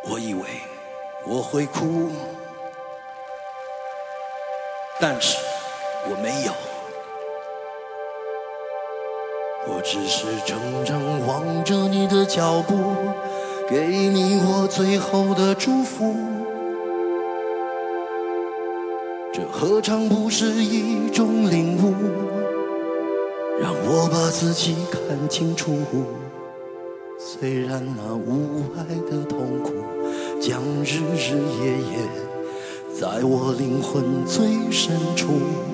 我以为我会哭，但是我没有。我只是怔怔望着你的脚步，给你我最后的祝福。这何尝不是一种领悟，让我把自己看清楚。虽然那无爱的痛苦将日日夜夜在我灵魂最深处。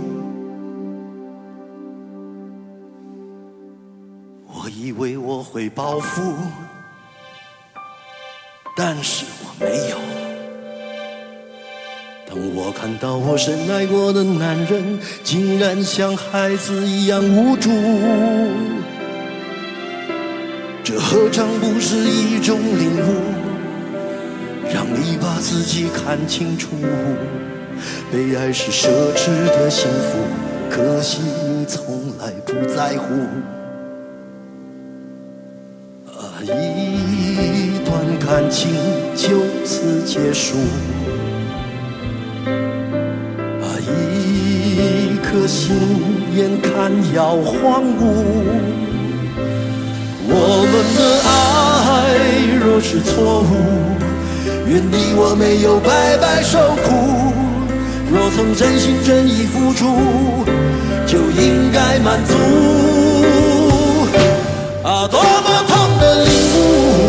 我以为我会报复，但是我没有。当我看到我深爱过的男人竟然像孩子一样无助，这何尝不是一种领悟，让你把自己看清楚。被爱是奢侈的幸福，可惜你从来不在乎。一段感情就此结束，一颗心眼看要荒芜。我们的爱若是错误，愿你我没有白白受苦。若曾真心真意付出，就应该满足。多么痛的领悟，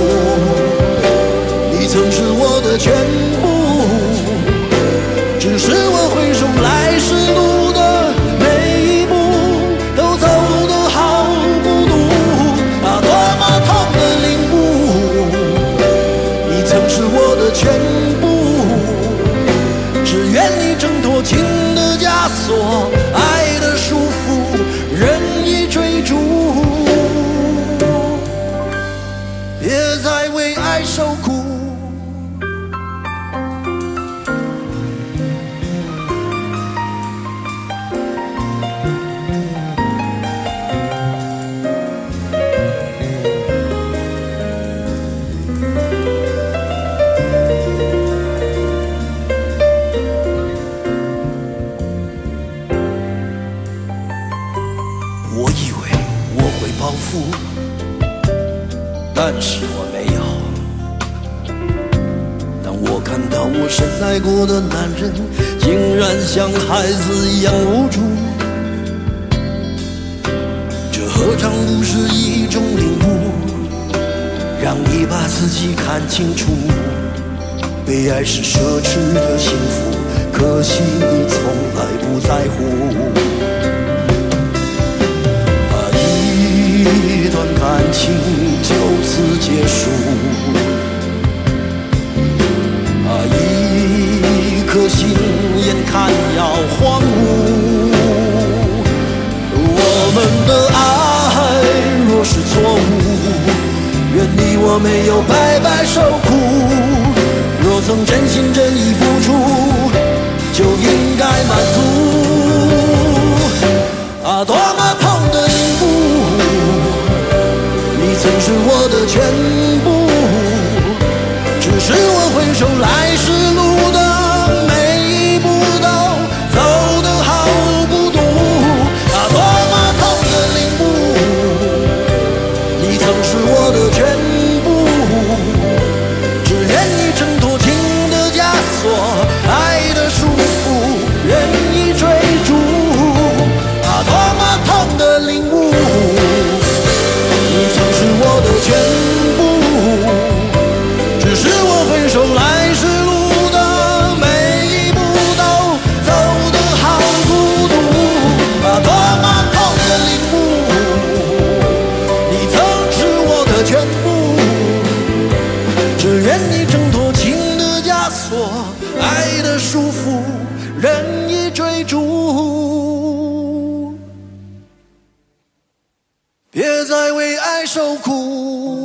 你曾是我的全部，只是我回首来时路的每一步都走得好孤独。多么痛的领悟，你曾是我的全部，只愿你挣脱情的枷锁，爱的束缚，任意追逐。别再为爱受苦，我以为我会报复，但是我没有。当我看到我深爱过的男人竟然像孩子一样无助，这何尝不是一种领悟，让你把自己看清楚。被爱是奢侈的幸福，可惜你从来不在乎。一段感情就此结束，一颗心眼看要荒芜。我们的爱若是错误，愿你我没有白白受苦。若曾真心真意付出，就应该满足。多么痛的领悟，你曾是我的全部，只是我回首来时路的每一步都走得好孤独。多么痛的领悟，你曾是我的全部，只愿你挣脱情的枷锁，爱的束缚，任意追逐。多么痛的领悟，你曾是我的全部，只是我回首来时路的每一步都走得好孤独。多么痛的领悟，你曾是我的全部，只愿你挣脱情的枷锁，爱的束缚，任意追逐。别再为爱受苦。